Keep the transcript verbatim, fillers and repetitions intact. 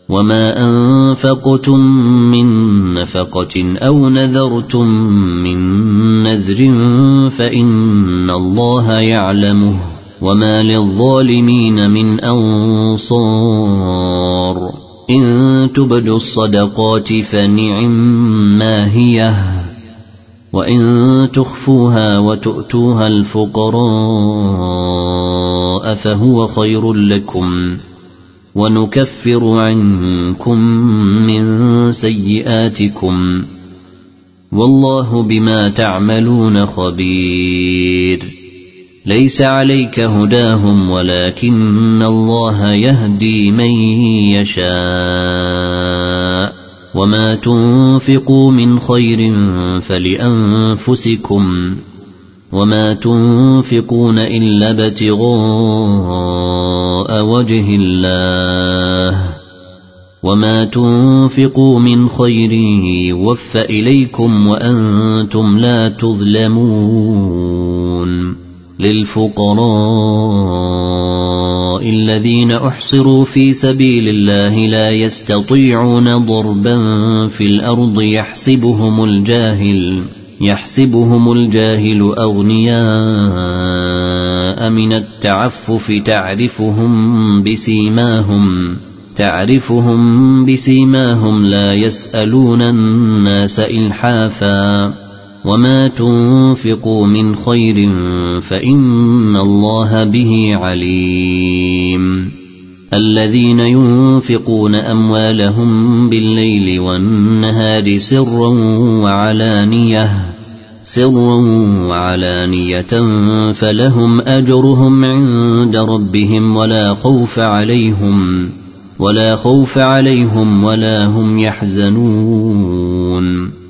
وما أنفقتم من نفقة أو نذرتم من نذر فإن الله يعلمه وما للظالمين من أنصار إن تبدوا الصدقات فنعما هي وإن تخفوها وتؤتوها الفقراء فهو خير لكم ونكفر عنكم من سيئاتكم والله بما تعملون خبير ليس عليك هداهم ولكن الله يهدي من يشاء وما تنفقوا من خير فلأنفسكم وما تنفقون إلا ابتغاء وجه الله وما تنفقوا من خير يوفى إليكم وأنتم لا تظلمون للفقراء الذين أحصروا في سبيل الله لا يستطيعون ضربا في الأرض يحسبهم الجاهل يحسبهم الجاهل أغنياء من التعفف تعرفهم بسيماهم تعرفهم بسيماهم لا يسألون الناس إلحافا وما تنفقوا من خير فإن الله به عليم الذين ينفقون أموالهم بالليل والنهار سرا وعلانية سرا وعلانية فلهم أجرهم عند ربهم ولا خوف عليهم ولا خوف عليهم ولا هم يحزنون